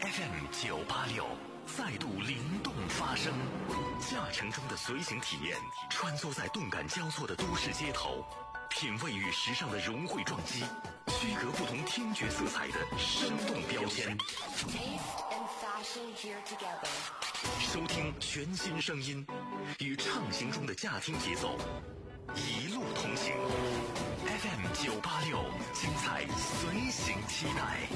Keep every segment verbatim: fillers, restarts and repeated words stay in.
F M 九八六再度灵动发声，驾乘中的随行体验，穿梭在动感交错的都市街头，品味与时尚的融汇撞击，区隔不同听觉色彩的生动标签。收听全新声音，与畅行中的驾听节奏，一路同行。F M 九八六，精彩随行期待。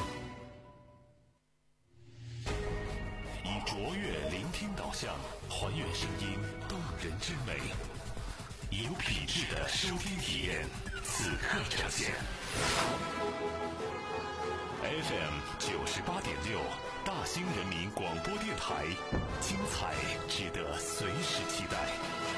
以卓越聆听导向，还原声音动人之美，以有品质的收听体验，此刻呈现。F M 九十八点六，大兴人民广播电台，精彩值得随时期待。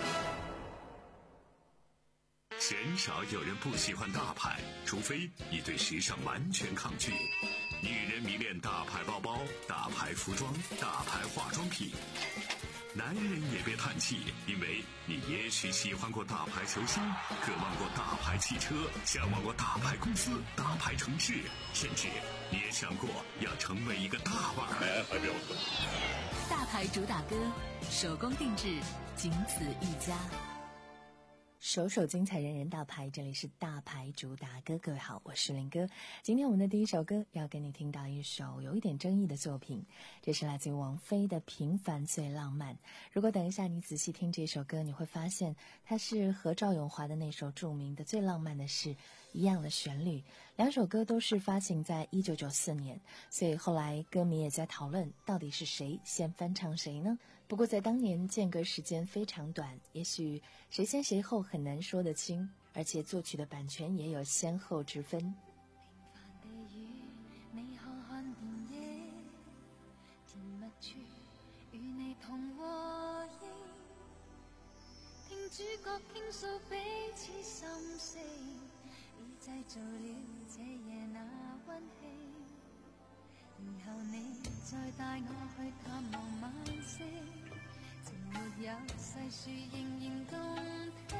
鲜少有人不喜欢大牌，除非你对时尚完全抗拒。女人迷恋大牌包包、大牌服装、大牌化妆品。男人也别叹气，因为你也许喜欢过大牌球星，渴望过大牌汽车，向往过大牌公司、大牌城市，甚至你也想过要成为一个大腕儿。 大牌主打歌，手工定制，仅此一家。首首精彩，人人大牌，这里是大牌主打歌。各位好，我是林哥。今天我们的第一首歌要跟你听到一首有一点争议的作品，这是来自于王菲的《平凡最浪漫》。如果等一下你仔细听这首歌，你会发现它是和赵咏华的那首著名的《最浪漫的事》一样的旋律。两首歌都是发行在一九九四年，所以后来歌迷也在讨论到底是谁先翻唱谁呢？不过在当年间隔时间非常短，也许谁先谁后很难说得清，而且作曲的版权也有先后之分。 平凡地與你看看電影，甜蜜處與你同和應，聽主角傾訴彼此心聲，已製造了這夜那溫馨。然後你再帶我去探望晚星，情沒有細說仍然動聽，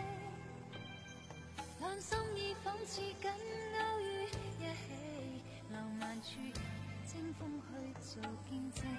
兩心意仿似緊勾於一起，浪漫處清風去做見證，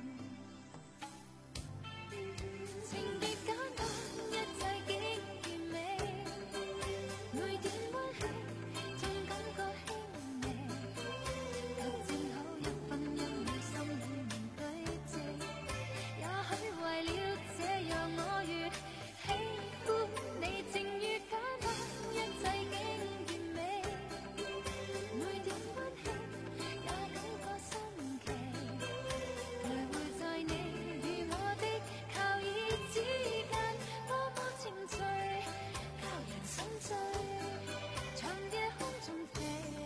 情別簡單，一切竟完美，每點溫馨總感覺輕微，卻正好一分一秒心裏面對峙，也許為了這樣我越喜歡你，正如簡單，一切竟完美，每點溫馨也感覺新奇，徘徊在你與我的靠椅之間，多麼情趣，靠人心醉，長夜空中飛。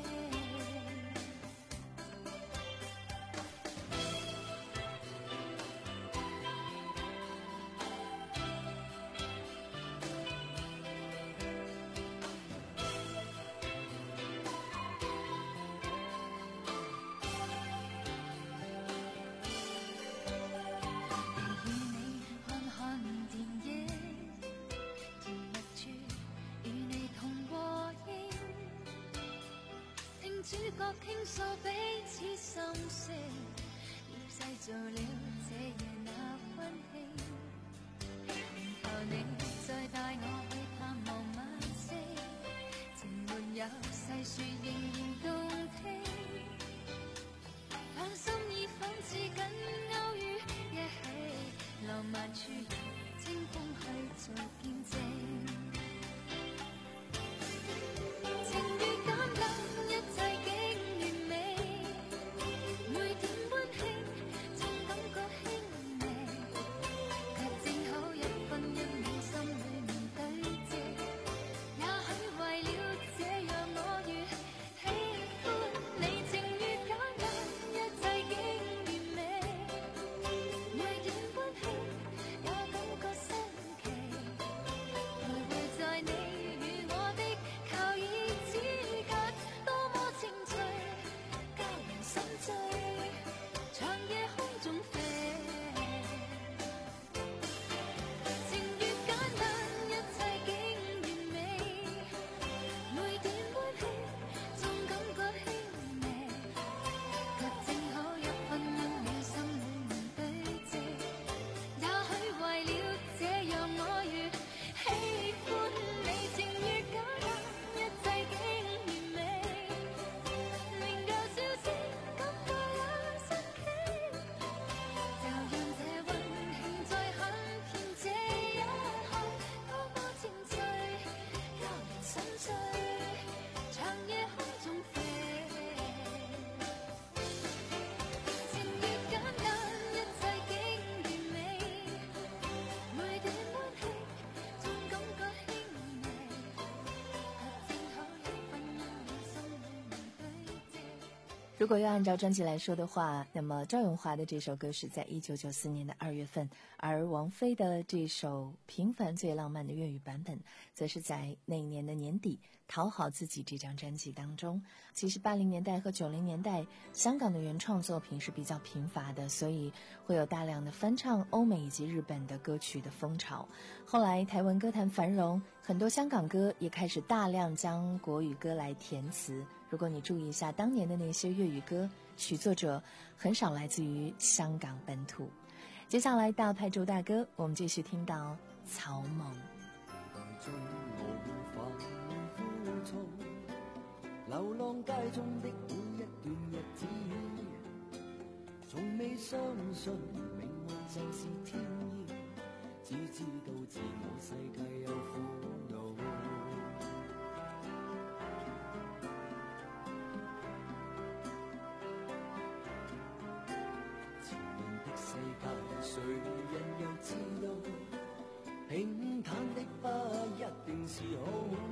與你看看電影，甜蜜處與你同和應，聽主角傾訴彼此心聲，已製造了這夜那溫馨。然後你再帶我去探望晚星，情沒有細說仍然動聽，兩心意仿似緊勾於一起，浪漫處清風去做見證，情如簡單，一切竟完美， 如果要按照专辑来说的话，那么赵咏华的这首歌是在一九九四年的二月份，而王菲的这首《平凡最浪漫》的粤语版本则是在那一年的年底《讨好自己》这张专辑当中。其实八零年代和九零年代香港的原创作品是比较贫乏的，所以会有大量的翻唱欧美以及日本的歌曲的风潮。后来台湾歌坛繁荣，很多香港歌也开始大量将国语歌来填词。如果你注意一下当年的那些粤语歌，曲作者很少来自于香港本土。接下来大牌主打歌，我们继续听到草蜢。 中我反枯燥，流浪街中的每一段日子，從未相信命運就是天意，只知道自我世界有苦惱。前面的世界，誰人又知道？平坦的不一定是好，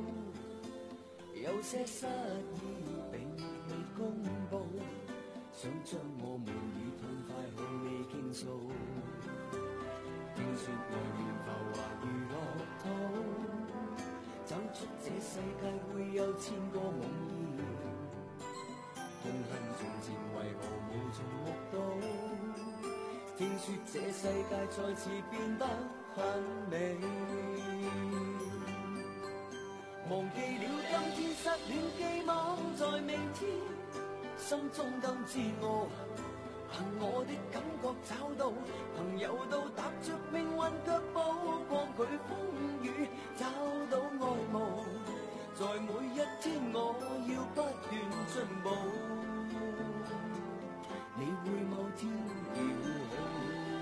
有些失意並未公佈，想將我們與痛快好未傾訴。聽說外面浮華如樂土，走出這世界會有千個夢魘，痛恨從前為何無從目睹。聽說這世界再次變得很美，忘記了今天失戀寄望在明天，心中更自我，憑我的感覺找到朋友，都踏着命運腳步，抗拒風雨，找到愛慕，在每一天我要不斷進步，你會某天要好。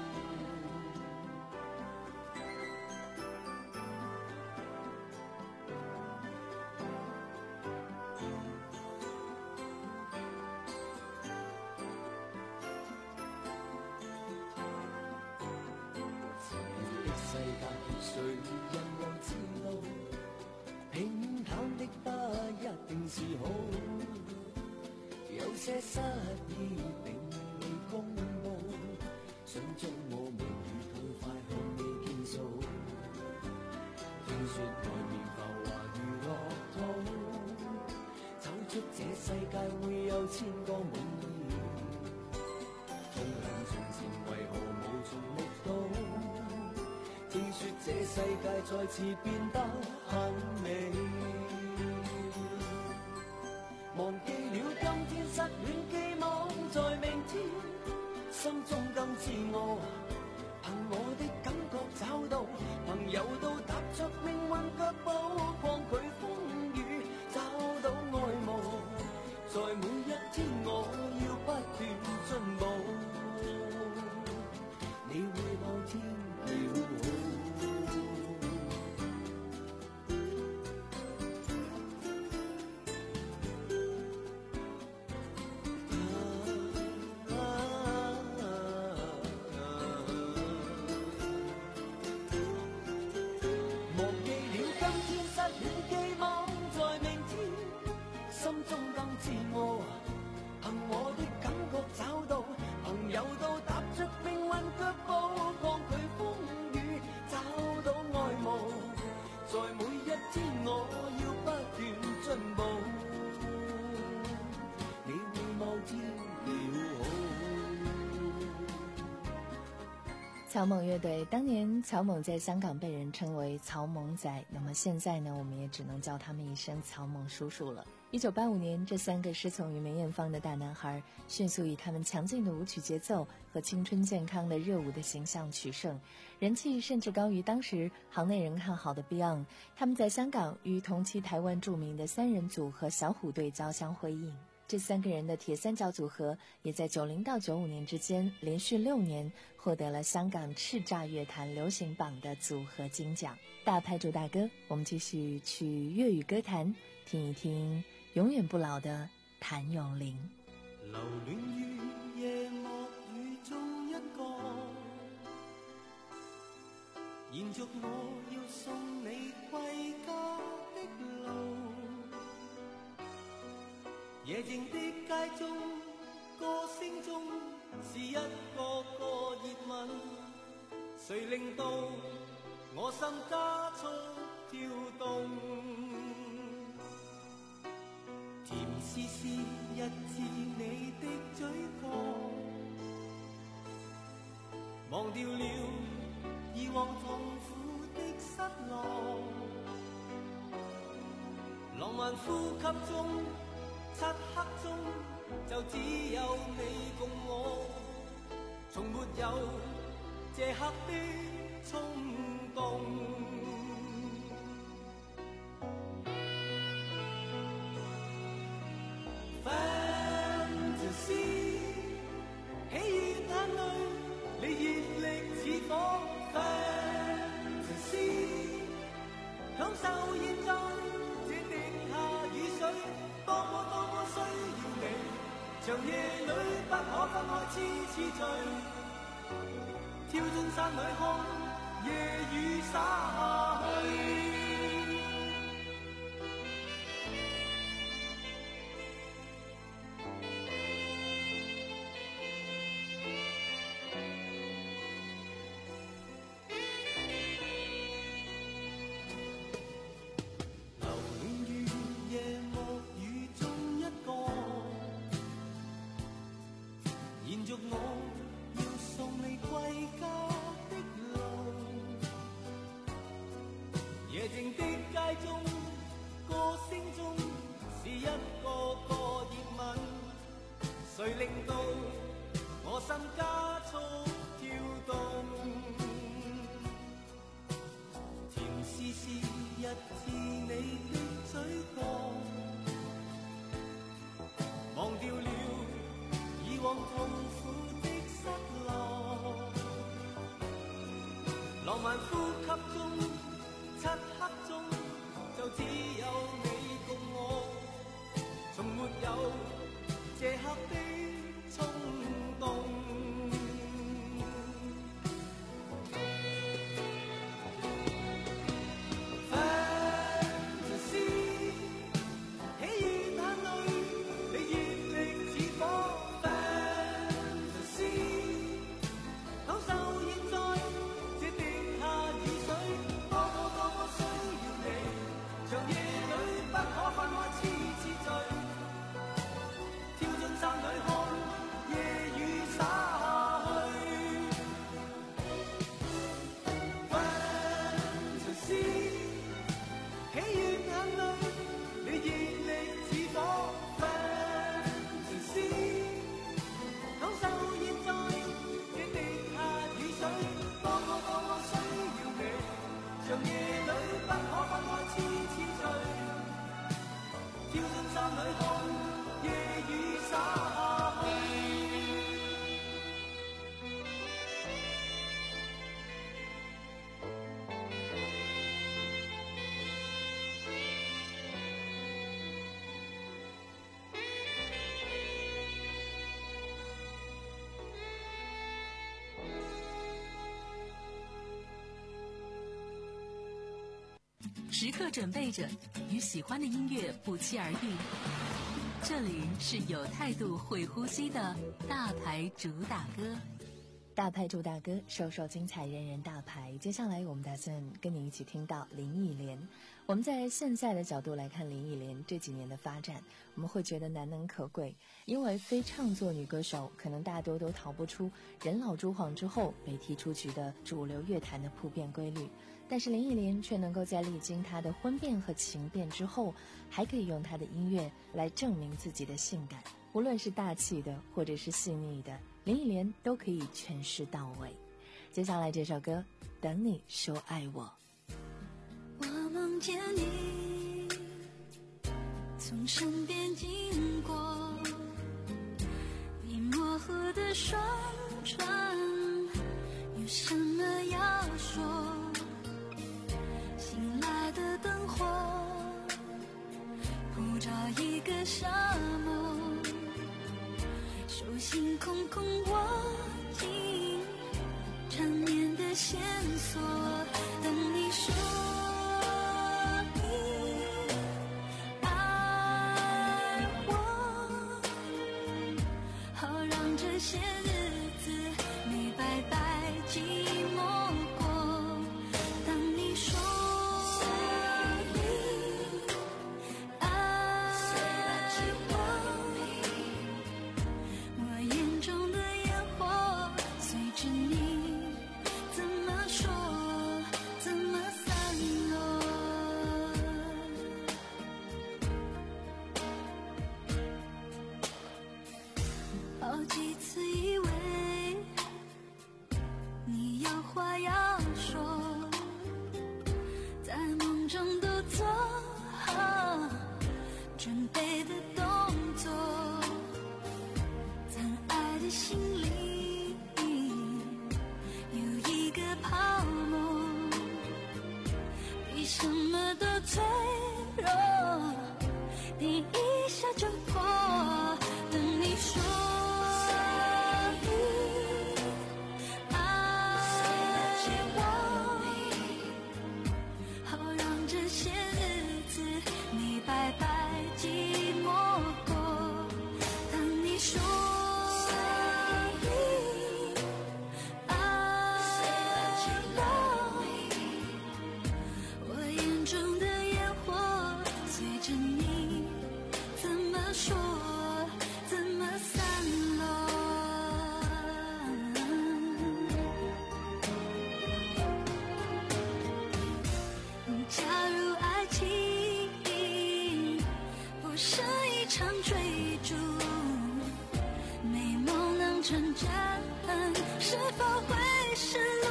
誰人又知道，平坦的不一定是好，有些失意並未公佈，想將我們與痛快向你傾訴。聽說外面浮華如樂土，走出這世界會有千個夢魘，痛恨從前為何無從目睹。聽說這世界再次變得很美，忘記了今天失戀寄望在明天，心中更自我，憑我的感覺找到朋友，都踏着命運腳步，抗拒風雨，找到愛慕，在每一天我要不斷進步，你會某天要好。 草蜢乐队当年，草蜢在香港被人称为草蜢仔，那么现在呢，我们也只能叫他们一声草蜢叔叔了。一九八五年，这三个师从于梅艳芳的大男孩，迅速以他们强劲的舞曲节奏和青春健康的热舞的形象取胜，人气甚至高于当时行内人看好的 Beyond。他们在香港与同期台湾著名的三人组合小虎队交相辉映。这三个人的铁三角组合也在九零到九五年之间连续六年获得了香港叱咤乐坛流行榜的组合金奖。大牌主打歌，我们继续去粤语歌坛听一听永远不老的谭詠麟。 留戀於夜幕與中一個，延續我要送你歸家的路。夜靜的街中， 一個個熱吻，誰令到我心加速跳動？甜絲絲一次你的嘴角，忘掉了以往痛苦的失落。浪漫呼吸中，漆黑中，就只有你共我，從沒有這刻的衝動。Fantasy， 喜與眼淚，你熱力似火。Fantasy， 享受現在這滴下雨水，多麼多麼需要你。長夜裏不可分開，痴痴醉，跳進山裏看夜雨灑下去。留戀於夜幕雨中一個，延續我要送你歸家的路。夜靜的街中，歌聲中是一個個熱吻，誰令到我心加速跳動？甜絲絲一次你的嘴角，忘掉了以往痛苦的失落。浪漫呼吸中，漆黑中，就只有你共我，從沒有這刻的衝動。Fantasy， 喜與眼淚，你熱力似火。Fantasy， 享受現在這滴下雨水，多麼多麼需要你。長夜裏不可分開，痴痴醉，跳進山裏看夜雨灑下去。Fantasy， 喜與眼淚，你熱力似火。Fantasy， 享受現在這滴下雨水，多麼多麼需要你。長夜裏不可分開，痴痴醉，跳進山裏看夜雨灑下去。 时刻准备着与喜欢的音乐不期而遇。这里是有态度会呼吸的大牌主打歌。大牌主打歌，首首精彩，人人大牌。接下来我们打算跟你一起听到林忆莲。我们在现在的角度来看林忆莲这几年的发展，我们会觉得难能可贵，因为非唱作女歌手可能大多都逃不出人老珠黄之后被踢出局的主流乐坛的普遍规律，但是林忆莲却能够在历经她的婚变和情变之后，还可以用她的音乐来证明自己的性感，无论是大气的或者是细腻的，林忆莲都可以诠释到位。接下来这首歌，等你说爱我。 我梦见你从身边经过，你模糊的双唇有什么要说？醒来的灯火普照一个沙漠，手心空空握紧缠绵的线索，等你说爱我，好让这这些日子没白白寂寞过。当你说你爱我，我眼中的烟火随着你怎么说怎么散落。好几次以为你有话要说，在梦中都做好准备的动作，在爱的心里有一个泡沫，比什么都脆弱，你一下就破。等你说白白寂寞过。当你说你爱我，我眼中的烟火随着你怎么说怎么散落。假如爱情是一场追逐，美梦能成真，是否会失落？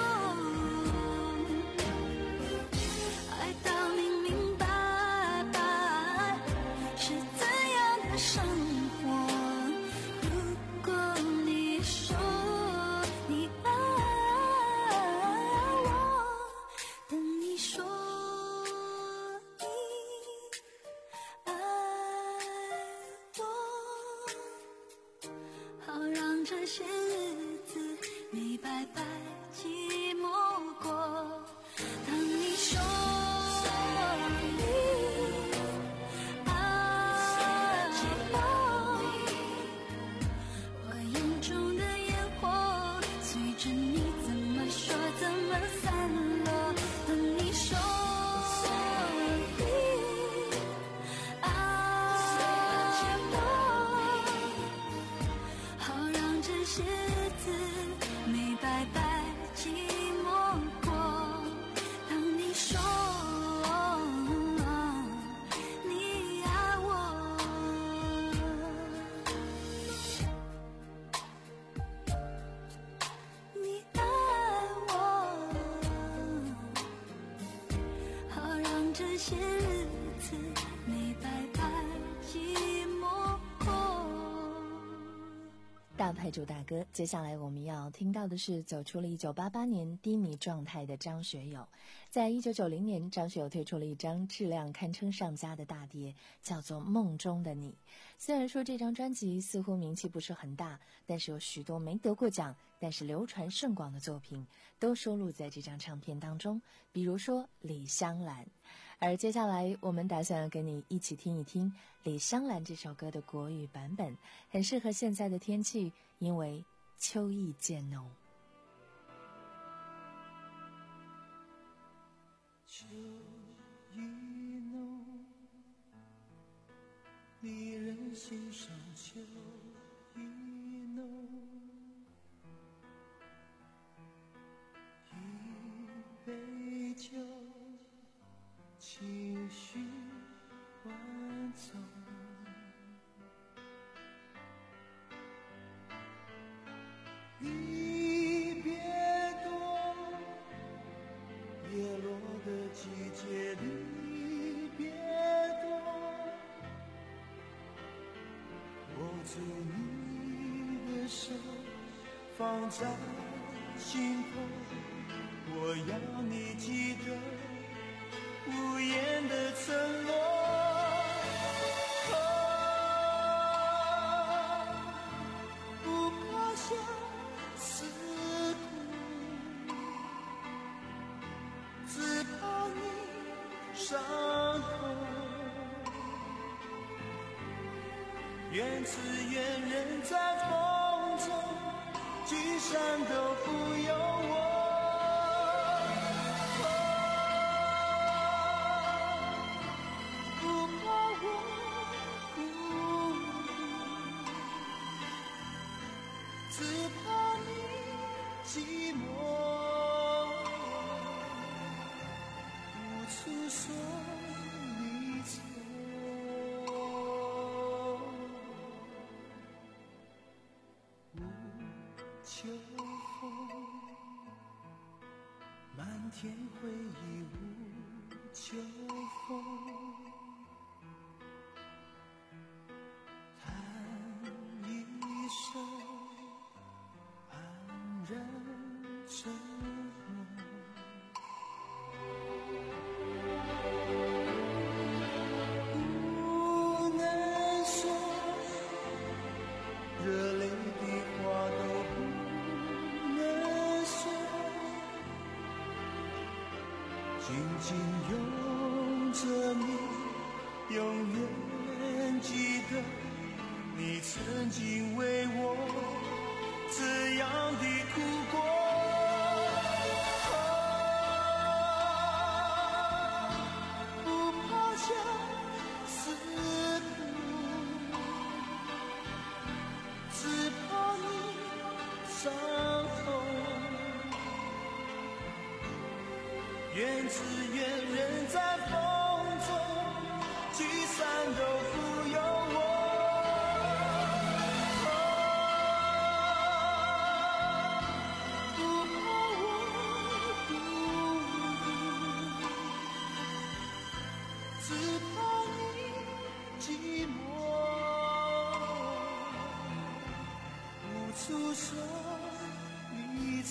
爱到明明白白是怎样的生活。如果你说你爱我，等你说这些日子没白白寂寞过。当你说你爱我，我眼中的烟火随着你怎么说怎么散落。等你说你爱我，这些日子没白白寂寞过。当你说你爱我，你爱我，好让这些日子没白白寂寞过。 大牌主打歌，接下来我们要听到的是走出了一九八八年低迷状态的张学友。在一九九零年，张学友推出了一张质量堪称上佳的大碟，叫做《梦中的你》。虽然说这张专辑似乎名气不是很大，但是有许多没得过奖但是流传甚广的作品都收录在这张唱片当中，比如说《李香兰》。而接下来我们打算要跟你一起听一听李香兰这首歌的国语版本，很适合现在的天气，因为秋意渐浓。 秋意浓，离人心上秋意浓，一杯酒，情绪万种，离别多，叶落的季节离别多，握住你的手，放在心头，我要你记得无言的承诺。不怕相思苦，只怕你伤口。愿此愿人在风中山都不由我。不怕我孤独，只怕你寂寞，无处说离愁。秋风，漫天回忆无秋风，叹一声黯然沉默。不能说热泪的话都不能说，紧紧拥着你，永远记得你曾经为我这样的哭过。不怕相思苦，只怕你伤痛，缘字缘人在风中，聚散都不由我。不怕我孤独，只怕你寂寞，无处说离愁。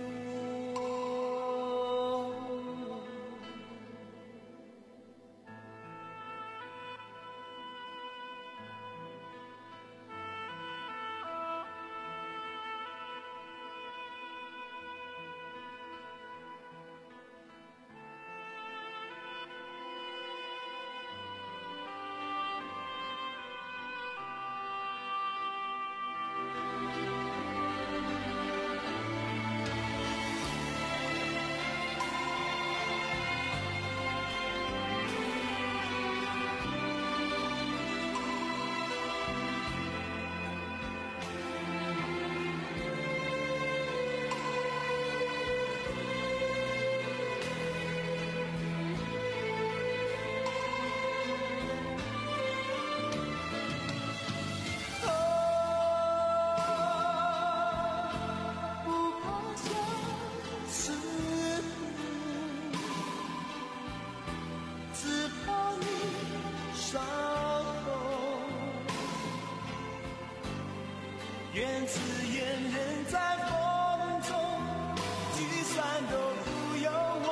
缘字缘人在风中，聚散都不由我。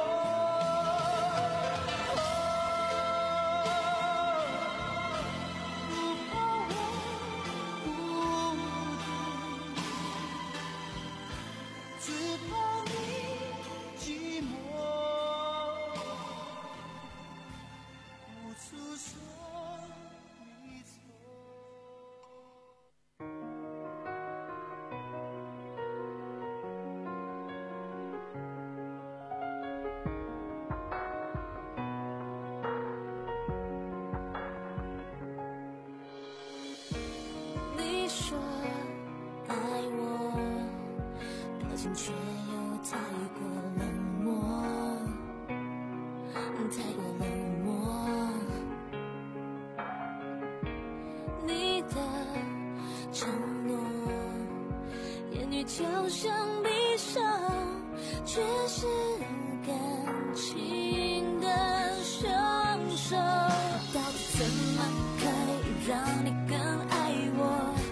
不怕我孤独，只怕你寂寞，无处说离愁。 说爱我，表情却又太过冷漠，太过冷漠。你的承诺，言语就像匕首，却是感情的凶手。到底怎么可以让你更爱我？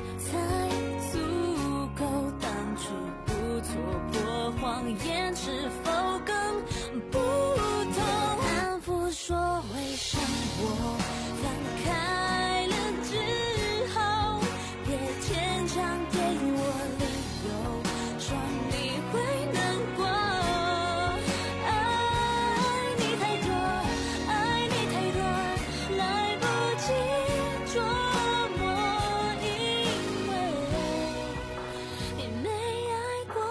谎言是否更不同？安抚说为什么我放开了之后，别牵强给我理由，说你会难过。爱你太多，爱你太多，来不及琢磨，因为你没爱过。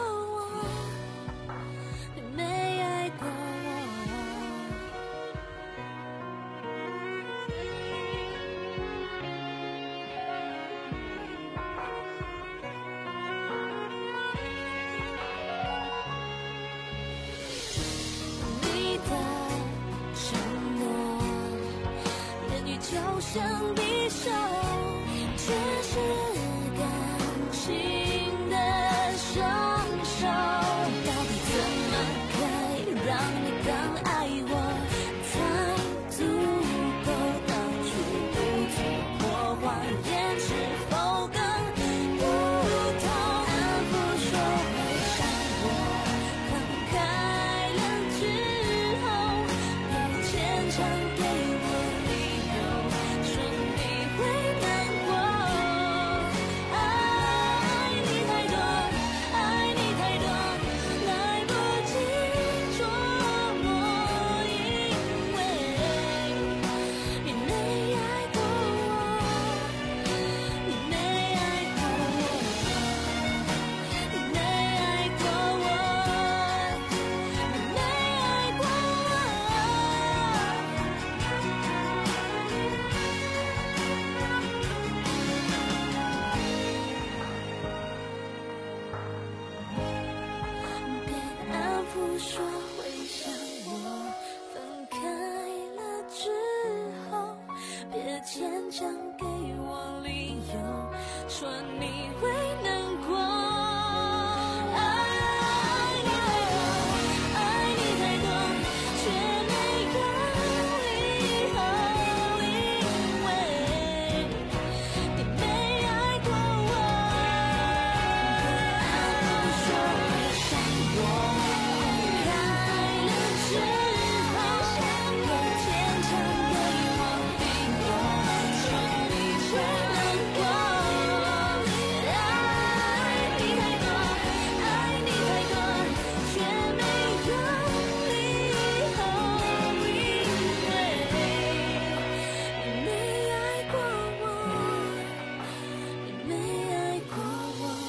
相匕首，却是感情的双手。到底怎么该让你更爱我，才足够挡住不错过谎言是否更不同？安抚说会伤我，放开了之后，别牵强给我理由，说你会难过。爱你太多，爱你太多，来不及琢磨，因为你没爱过我，你没爱过我，你没爱过我，你没爱过我。别安抚说会想我，分开了之后，别牵强给我理由，说你会难过。爱你太多，爱你太多，却没有理由，因为你没爱过我。别安抚说会伤我，分开了之后，别牵强给我理由，说你会难过。爱你太多，爱你太多，却没有理由，因为你没爱过我，你没爱过我。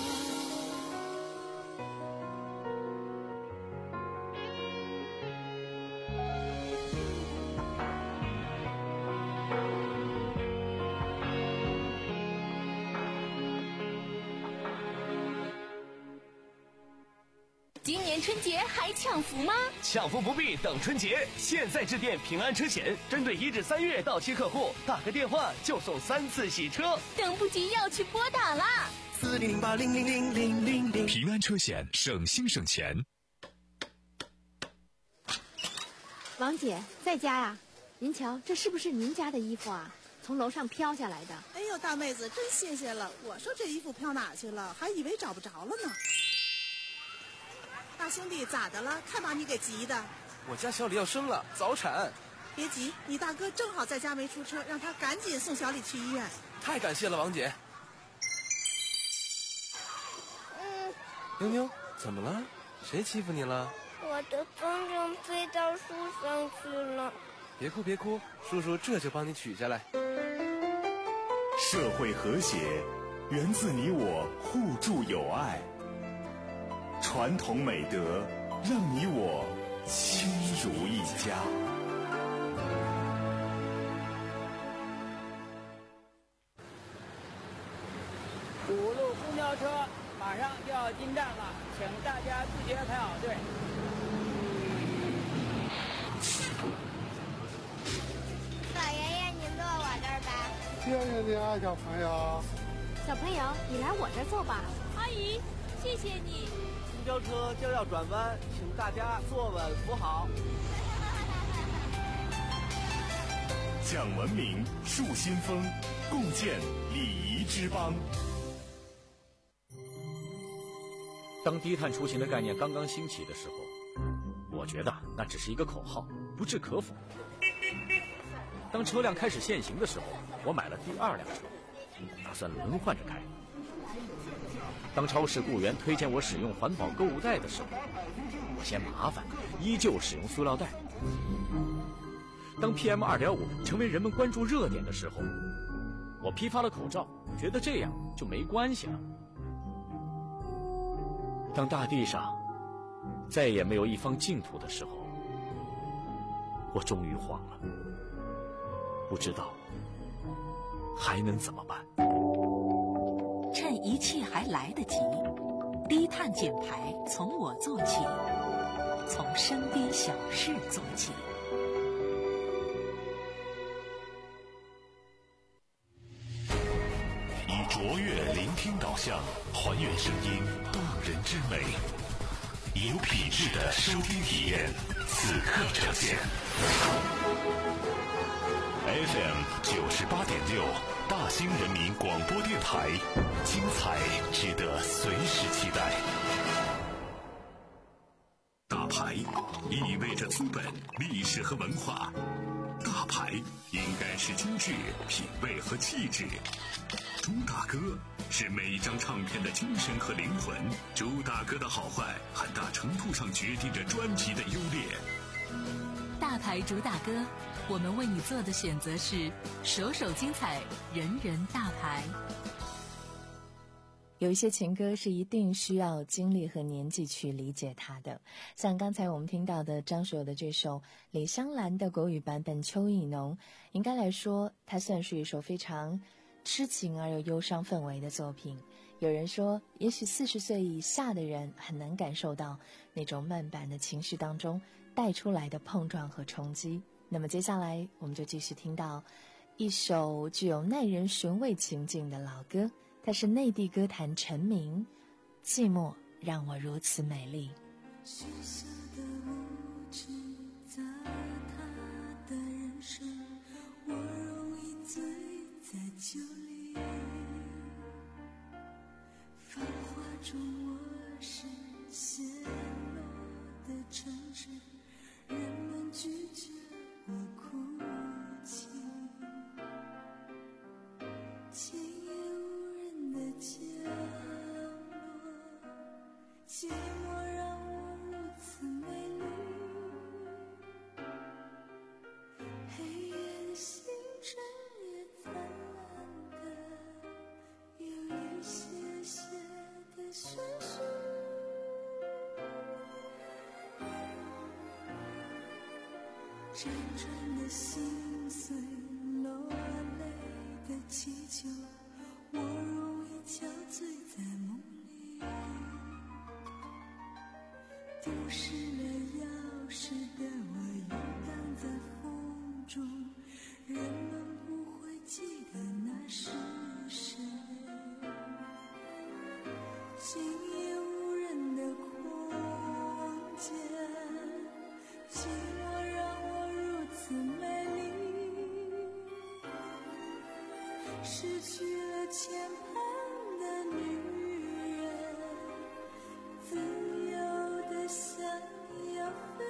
今年春节还抢福吗？ 抢福不必等春节，现在致电平安车险，针对一至三月到期客户，打个电话就送三次洗车。 等不及要去拨打啦！ 四零零八零零零零零零。 平安车险，省心省钱。 王姐在家呀？您瞧，这是不是您家的衣服啊？从楼上飘下来的。 哎呦，大妹子，真谢谢了！我说这衣服飘哪去了，还以为找不着了呢。大兄弟，咋的了？看把你给急的。 我家小李要生了，早产。 别急，你大哥正好在家没出车，让他赶紧送小李去医院。 太感谢了，王姐。 嗯， 妞妞，怎么了？谁欺负你了？ 我的风筝飞到树上去了。 别哭别哭，叔叔这就帮你取下来。 社会和谐源自你我互助友爱，传统美德让你我亲如一家。 五路公交车马上就要进站了，请大家自觉排好队。 老爷爷，您坐我这儿吧。 谢谢你啊，小朋友。 小朋友，你来我这儿坐吧。 阿姨，谢谢你。 公交车就要转弯，请大家坐稳扶好。 讲文明，树新风，共建礼仪之邦。 当低碳出行的概念刚刚兴起的时候，我觉得那只是一个口号，不置可否。当车辆开始限行的时候，我买了第二辆车，打算轮换着开。当超市雇员推荐我使用环保购物袋的时候，我嫌麻烦，依旧使用塑料袋。当 P M 二点五 成为人们关注热点的时候，我批发了口罩，觉得这样就没关系了。当大地上再也没有一方净土的时候，我终于慌了，不知道还能怎么办。 趁一切还来得及，低碳减排从我做起，从身边小事做起。 像，还原声音动人之美，有品质的收听体验，此刻呈现。F M 九十八点六，大兴人民广播电台，精彩值得随时期待。大牌意味着资本、历史和文化，大牌应该是精致、品味和气质。朱大哥是每一张唱片的精神和灵魂，朱大哥的好坏很大程度上决定着专辑的优劣。 大牌主打歌，我们为你做的选择是首首精彩，人人大牌。有一些情歌是一定需要经历和年纪去理解它的，像刚才我们听到的张学友的这首李香兰的国语版本《秋意浓》，应该来说它算是一首非常痴情而又忧伤氛围的作品。有人说，也许四十岁以下的人很能感受到那种慢板的情绪当中带出来的碰撞和冲击。那么接下来我们就继续听到一首具有耐人寻味情境的老歌，它是内地歌坛陈明，寂寞让我如此美丽。 许下的无知在他的人生，我容易醉在酒里，繁华中我是陷落的城市，人们拒绝我哭泣，今夜无人的角落，寂寞让我如此美丽，黑夜的星辰也灿烂的有一些些的宣叙，辗转的心碎，落泪的祈求，我容易憔悴在梦里，丢失了钥匙的我游荡在风中，人们不会记得那是谁，今夜无人的空间，寂寞让我如此美丽，失去了牵绊的女人，自由的想要飞。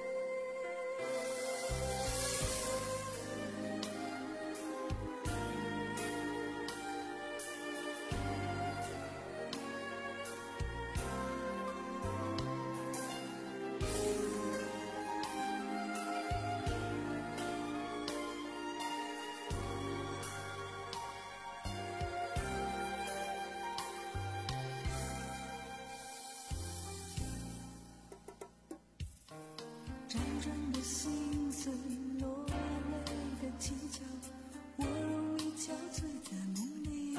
辗转的心碎，落泪的祈求，我容易憔悴在梦里，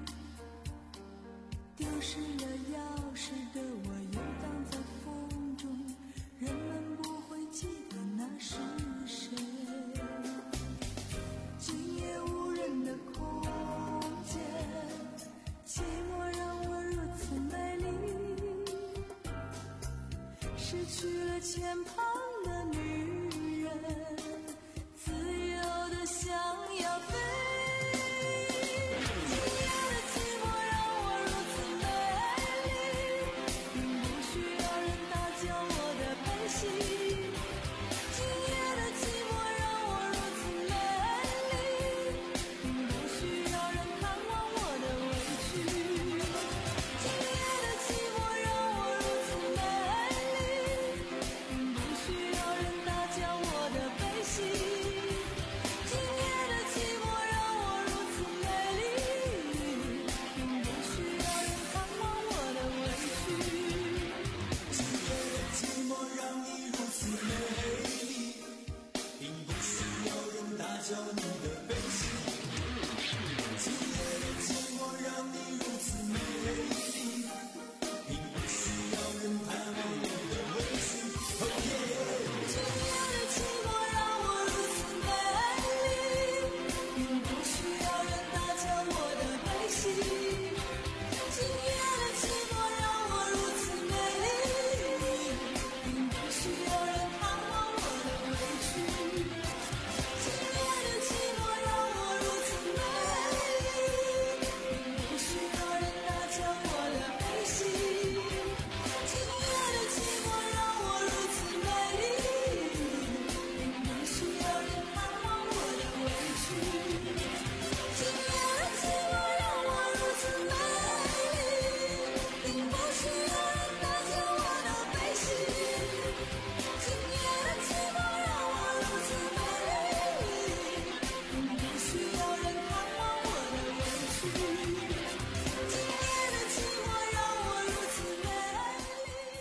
丢失了钥匙的我游荡在风中，人们不会记得那是谁，今夜无人的空间，寂寞让我如此美丽，失去了牵绊的女人，自由的想要飞。今夜的寂寞让我如此美丽，并不需要人打搅我的悲喜。今夜的寂寞让我如此美丽，并不需要人看望我的委屈。今夜的寂寞让我如此美丽，并不需要人打搅我的悲喜。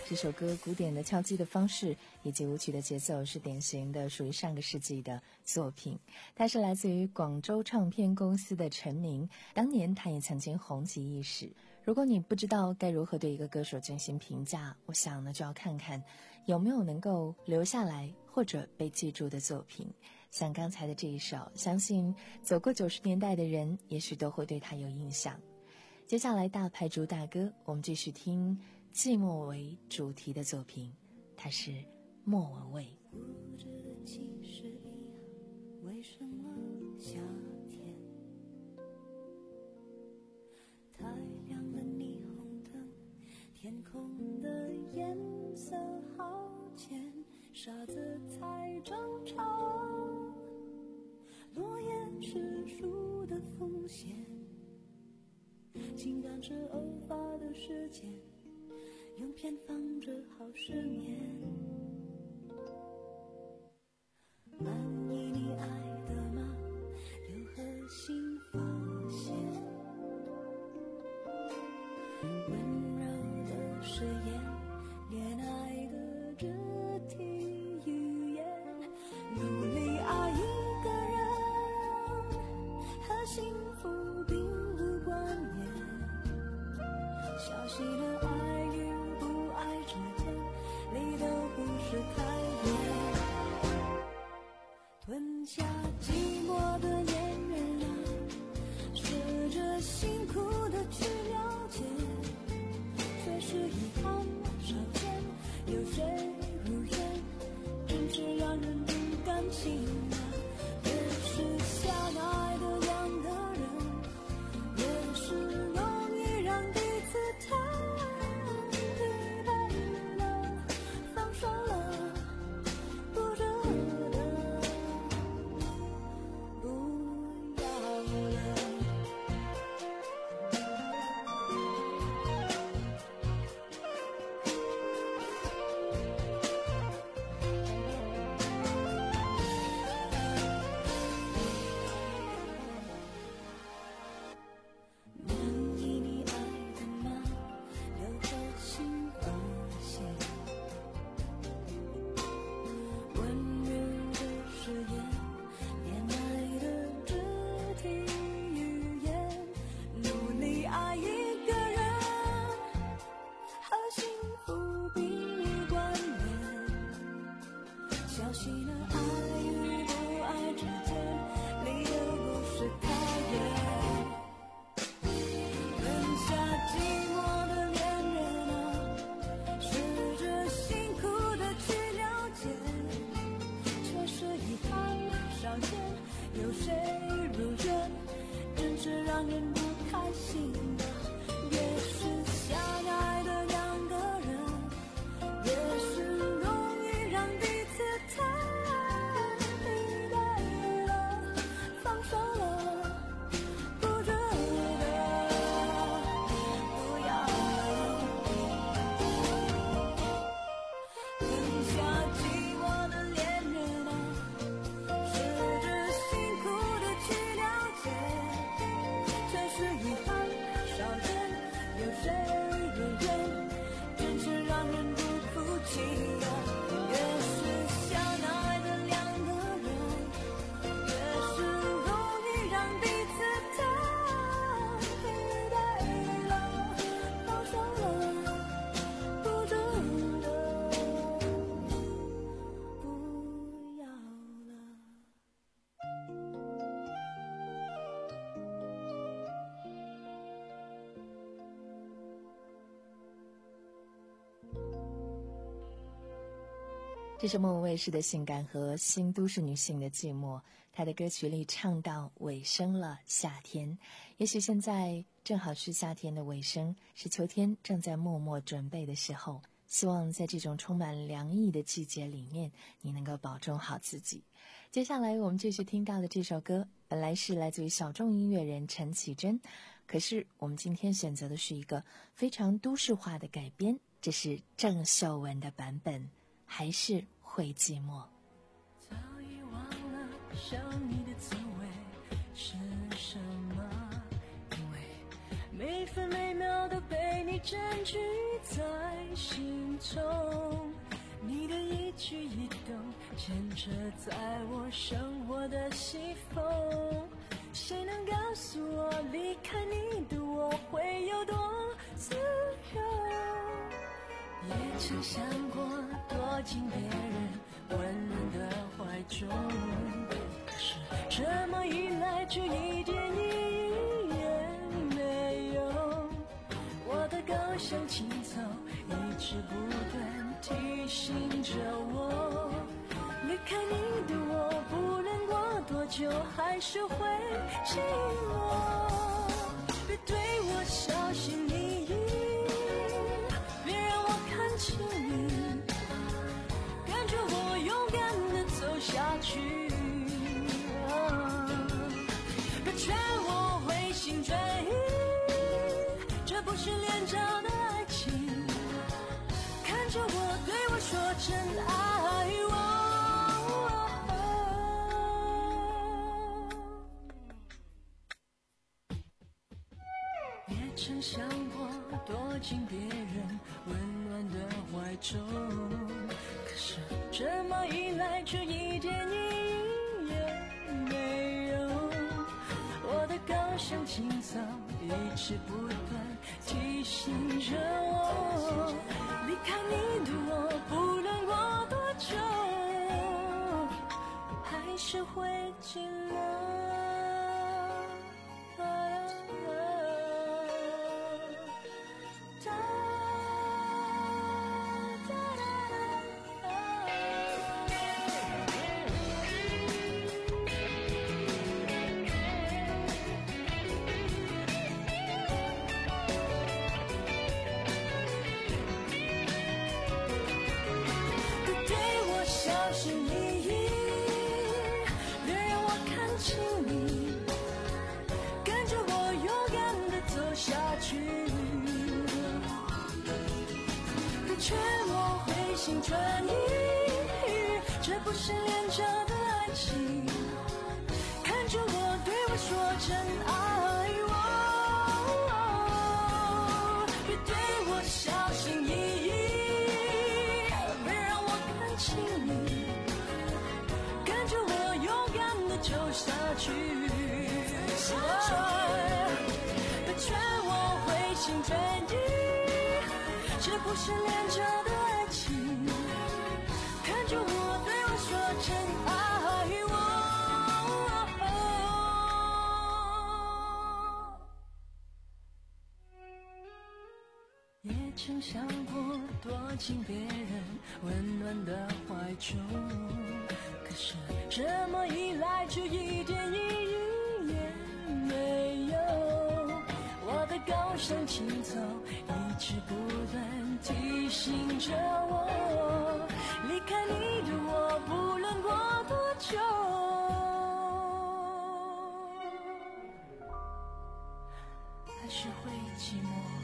这首歌古典的敲击的方式以及舞曲的节奏是典型的属于上个世纪的作品。它是来自于广州唱片公司的陈明，当年他也曾经红极一时。如果你不知道该如何对一个歌手进行评价，我想呢就要看看有没有能够留下来或者被记住的作品。像刚才的这一首，相信走过九十年代的人也许都会对他有印象。接下来大牌主打歌，我们继续听寂寞为主题的作品，它是莫文蔚。 不知其实一样，为什么夏天太亮了霓虹灯，天空的颜色好浅，傻子才争吵，落叶是树的风险，情感是偶发的事件，用偏方治好失眠。满意你爱的吗？刘和欣发现，温柔的誓言，恋爱的肢体语言，努力爱一个人，和幸福并无关联。小心的爱与不爱之间，离得不是太远。吞下寂寞的恋人啊，试着辛苦的去了解，却是遗憾少见。有谁如愿，真是让人不甘心啊。越是相爱的两个人，越是容易让彼此太疲惫了，放手了，不值得，不要了。满意你爱的吗？刘和欣发现，温柔的誓言，恋爱的肢体语言，努力爱一个人，和幸福并无关联。小心的爱与不爱之间，离得不是太远。吞下寂寞的恋人啊，试着辛苦的去了解，却是遗憾少见。有谁如愿，真是让人不开心啊。越是相爱的两个人，越是容易让彼此太疲惫了，放手了，不值得，不要了。吞下寂寞的恋人啊，试着辛苦的去了解，却是遗憾少见。有谁如愿，真是让人不服气啊。越是相爱的两个人，越是容易让彼此太疲惫了，放手了，不值得，不要了。 这是莫文蔚式的性感和新都市女性的寂寞。她的歌曲里唱到尾声了，夏天。也许现在正好是夏天的尾声，是秋天正在默默准备的时候。希望在这种充满凉意的季节里面，你能够保重好自己。接下来我们继续听到的这首歌，本来是来自于小众音乐人陈绮贞，可是我们今天选择的是一个非常都市化的改编，这是郑秀文的版本，还是会寂寞。 早已忘了想你的滋味是什么，因为每分每秒都被你占据在心从，你的一举一动牵扯在我生活的西风。谁能告诉我，离开你的我会有多自由？也曾想过躲进别人温暖的怀中，可是这么一来就一点意义也没有。我的高尚情操一直不断提醒着我，离开你的我不论过多久还是会寂寞。别对我小心翼翼，别让我看清你，跟着我勇敢地走下去，别劝我回心转意，这不是廉价的爱情，看着我对我说真爱我。也曾想过躲进别人温暖的怀中，可是这么一来就一点意义也没有。我的高尚情操一直不断提醒着我，离开你的我不论过多久还是会寂寞。劝我回心转意，这不是廉价的爱情，看着我对我说真爱我，别对我小心翼翼，别让我看清你，跟着我勇敢地走下去，别劝我回心转意，这不是廉价的爱情，看着我对我说真爱我。也曾想过躲进别人温暖的怀中，可是这么一来就一点意义也没有。我的高尚情操一直不断提醒着我，离开你的我不论过多久还是会寂寞。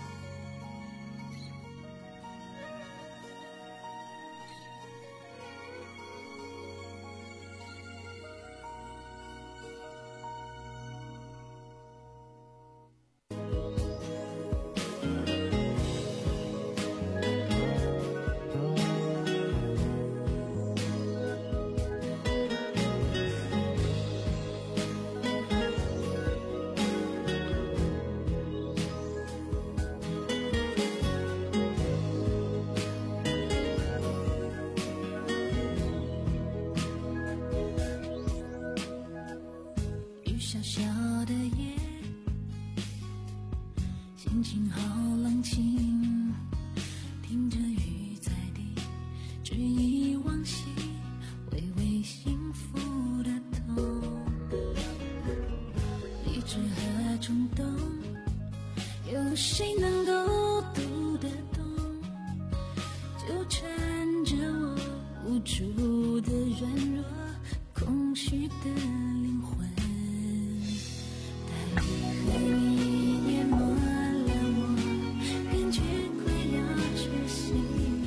小小的夜，心情好冷清，听着雨在滴，只忆往昔微微幸福的痛，理智和冲动，有谁能够读得懂？纠缠着我无助的软弱，空虚的灵魂。和你淹没了我，感觉快要窒息，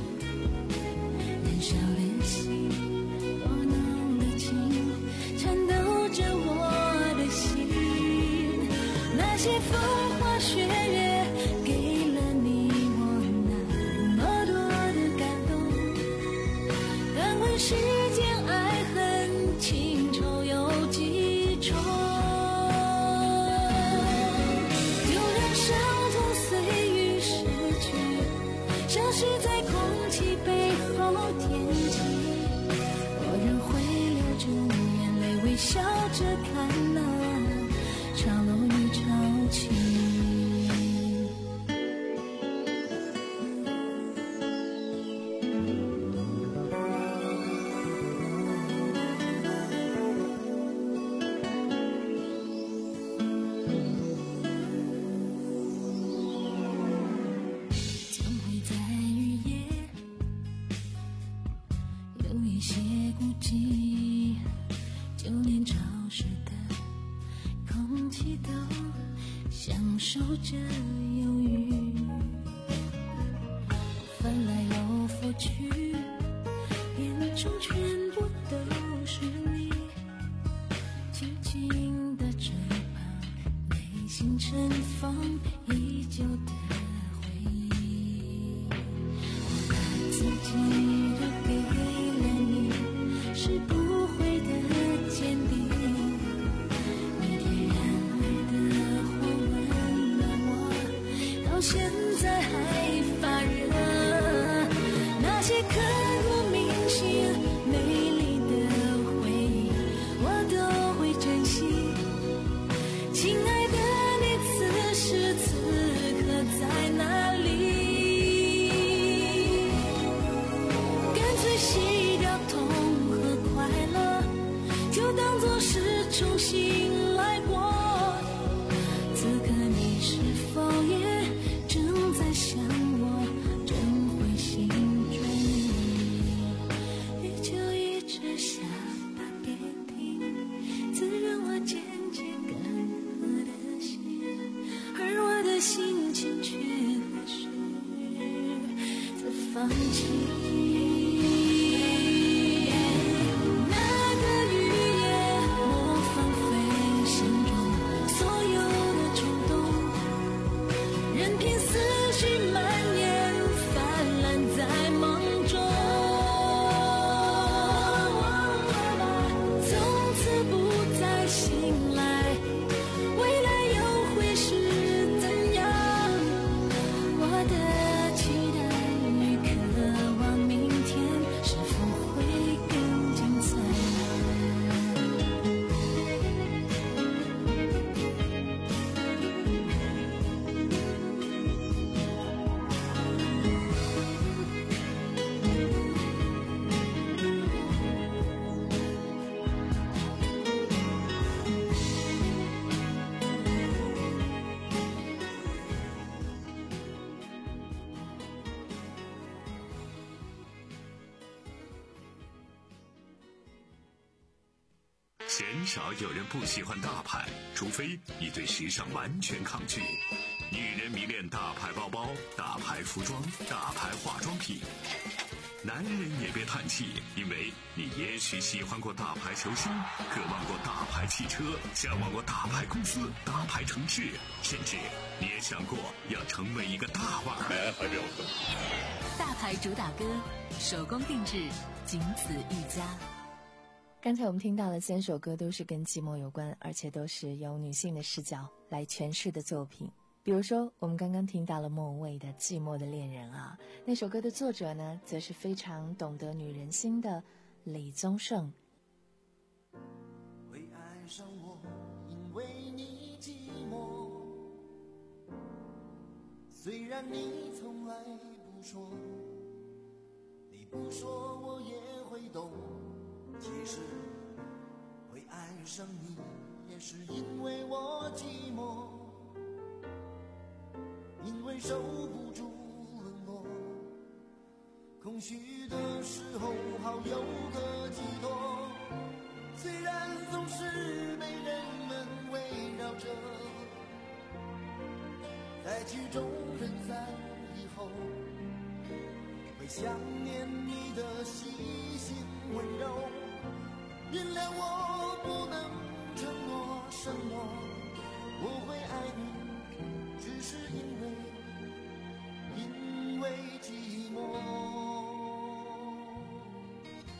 燃烧的心，拨弄的情，颤抖着我的心。那些风花雪月，给了你我那么多的感问世间爱恨情仇有几重，就让伤痛随雨逝去，消失在空气背后天际。我仍会流着眼泪，微笑着看那潮落与潮起。受着忧郁，翻来又覆去，眼中全部都是你，紧紧的追捧，内心盛放依旧的回忆。我把自己都给了你，是不悔的坚定。到现在还发热，那些刻骨铭心美丽的回忆我都会珍惜。亲爱的你，此时此刻在哪里？干脆洗掉痛和快乐，就当作是重新来过。此刻你是否也想我，正会心中雨就一直下把别停，滋润我渐渐干涸的心，而我的心情却何时才放弃。 鲜少有人不喜欢大牌，除非你对时尚完全抗拒。女人迷恋大牌包包、大牌服装、大牌化妆品。男人也别叹气，因为你也许喜欢过大牌球星，渴望过大牌汽车，向往过大牌公司、大牌城市，甚至你也想过要成为一个大腕儿。 大牌主打歌，手工定制，仅此一家。刚才我们听到的三首歌都是跟寂寞有关，而且都是由女性的视角来诠释的作品。比如说我们刚刚听到了莫文蔚的《寂寞的恋人》啊，那首歌的作者呢则是非常懂得女人心的李宗盛。 会爱上我，因为你寂寞，虽然你从来不说，你不说我也会懂。其实会爱上你，也是因为我寂寞，因为守不住冷落，空虚的时候好有个寄托。虽然总是被人们围绕着，在曲终人散以后，会想念你的细心温柔。原谅我不能承诺承诺我会爱你，只是因为因为寂寞。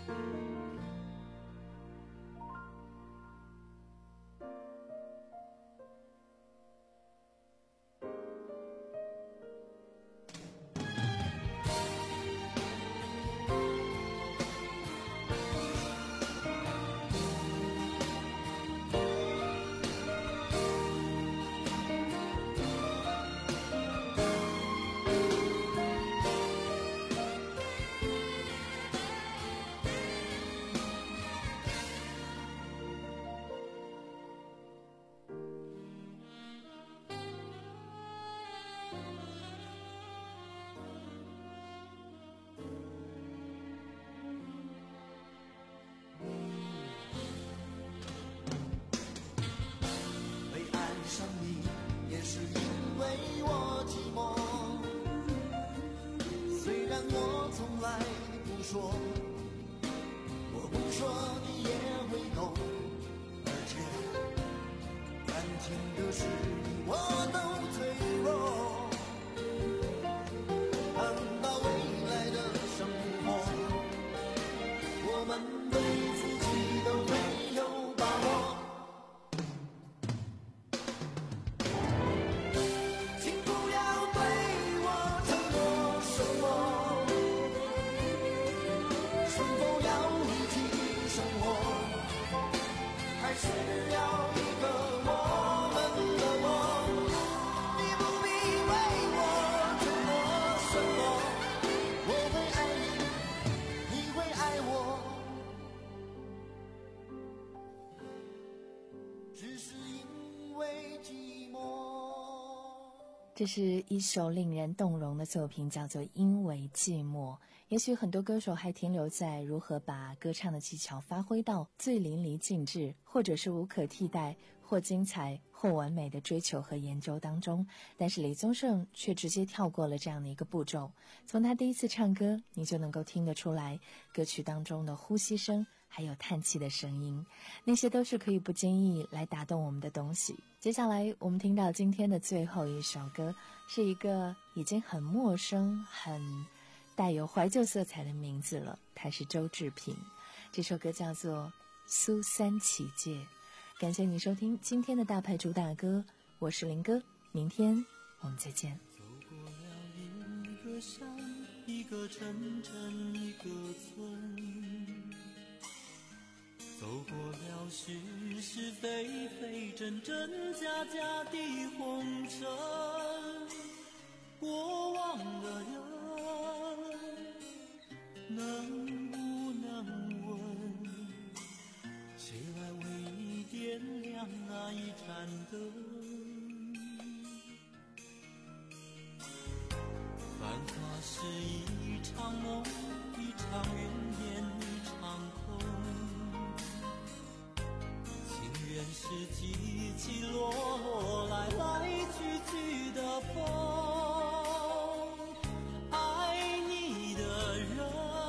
这是一首令人动容的作品，叫做《因为寂寞》。也许很多歌手还停留在如何把歌唱的技巧发挥到最淋漓尽致，或者是无可替代，或精彩，或完美的追求和研究当中。但是李宗盛却直接跳过了这样的一个步骤，从他第一次唱歌，你就能够听得出来歌曲当中的呼吸声还有叹气的声音，那些都是可以不经意来打动我们的东西。接下来我们听到今天的最后一首歌，是一个已经很陌生很带有怀旧色彩的名字了，它是周志平，这首歌叫做《苏三起解》。感谢你收听今天的大牌主打歌，我是林哥，明天我们再见。 走过了一个山，一个城镇，一个村，走过了是是非非，真真假假的红尘。过往的人能不能问，谁来为你点亮那一盏灯？繁华是一场梦，一场云烟，一场空。情缘是起起落落，来来去去的风。爱你的人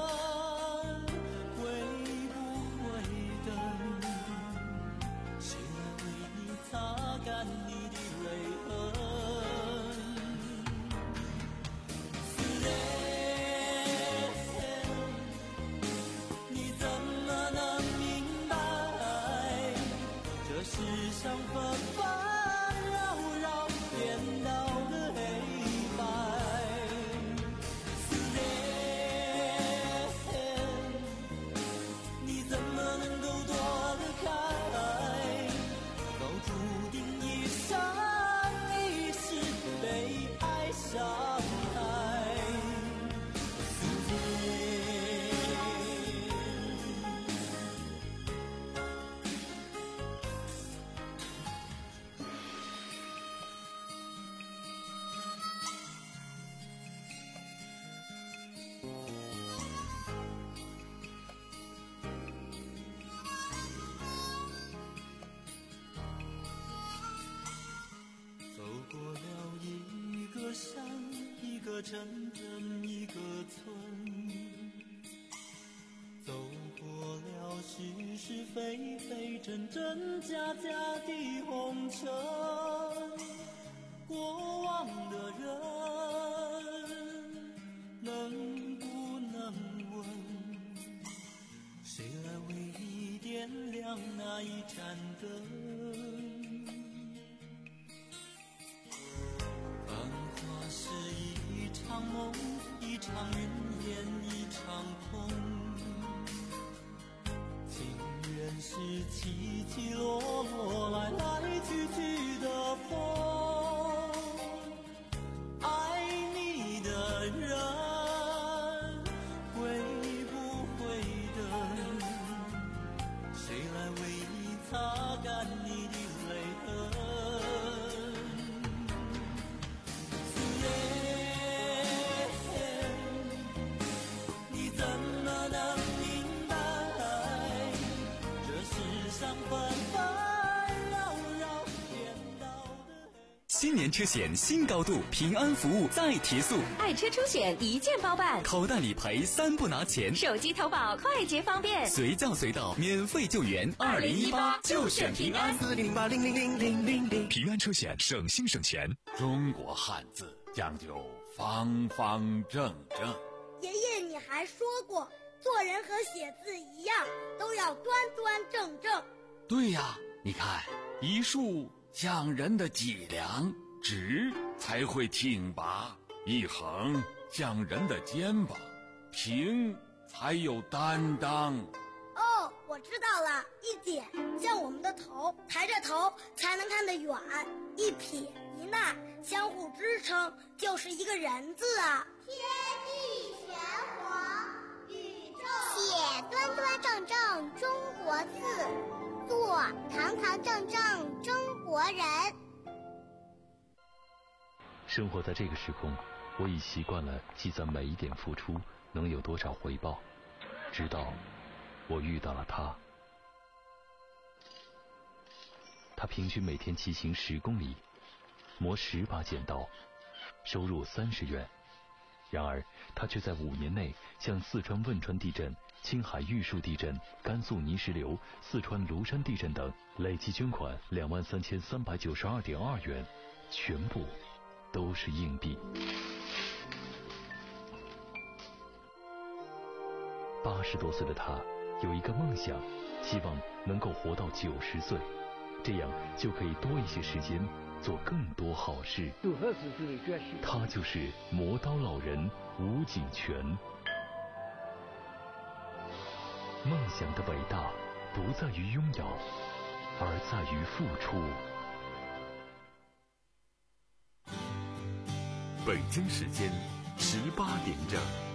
会不会等？谁来为你擦干你的泪痕？思念，你怎么能明白，这世上纷纷扰扰颠倒的黑白？思念，你怎么能够躲得开，都注定一生一世被爱伤害。思念，走过了一个山，一个城镇，一个村，走过了是是非非，真真假假的红尘。过往的人能不能问， 亮那一盏灯。繁华是一场梦，一场云烟一场空，情缘是起起落落来来去去的风，爱你的人会不会等，谁来为你擦干你的泪痕。 新年车险新高度，平安服务再提速， 爱车出险一键包办， 口袋理赔三不拿钱， 手机投保快捷方便， 随叫随到免费救援。二零一八就选平安， 四零八零零零零零零。 平安车险省心省钱。 中国汉字讲究方方正正。 爷爷，你还说过，做人和写字一样，都要端端正正。 对呀，你看一竖讲人的脊梁，直才会挺拔；一横讲人的肩膀，平才有担当。 哦，我知道了，一点像我们的头，抬着头才能看得远；一撇一捺相互支撑，就是一个人字啊。 天地玄黄，宇宙写端端正正中国字，做堂堂正正中国人。 生活在这个时空，我已习惯了计算每一点付出能有多少回报，直到我遇到了他。他平均每天骑行十公里，磨十把剪刀，收入三十元。然而他却在五年内向四川汶川地震、青海玉树地震、甘肃泥石流、四川庐山地震等累计捐款两万三千三百九十二点二元，全部都是硬币。八十多岁的他有一个梦想，希望能够活到九十岁，这样就可以多一些时间做更多好事。他就是磨刀老人吴景全。梦想的伟大不在于拥有，而在于付出。 北京时间十八点整。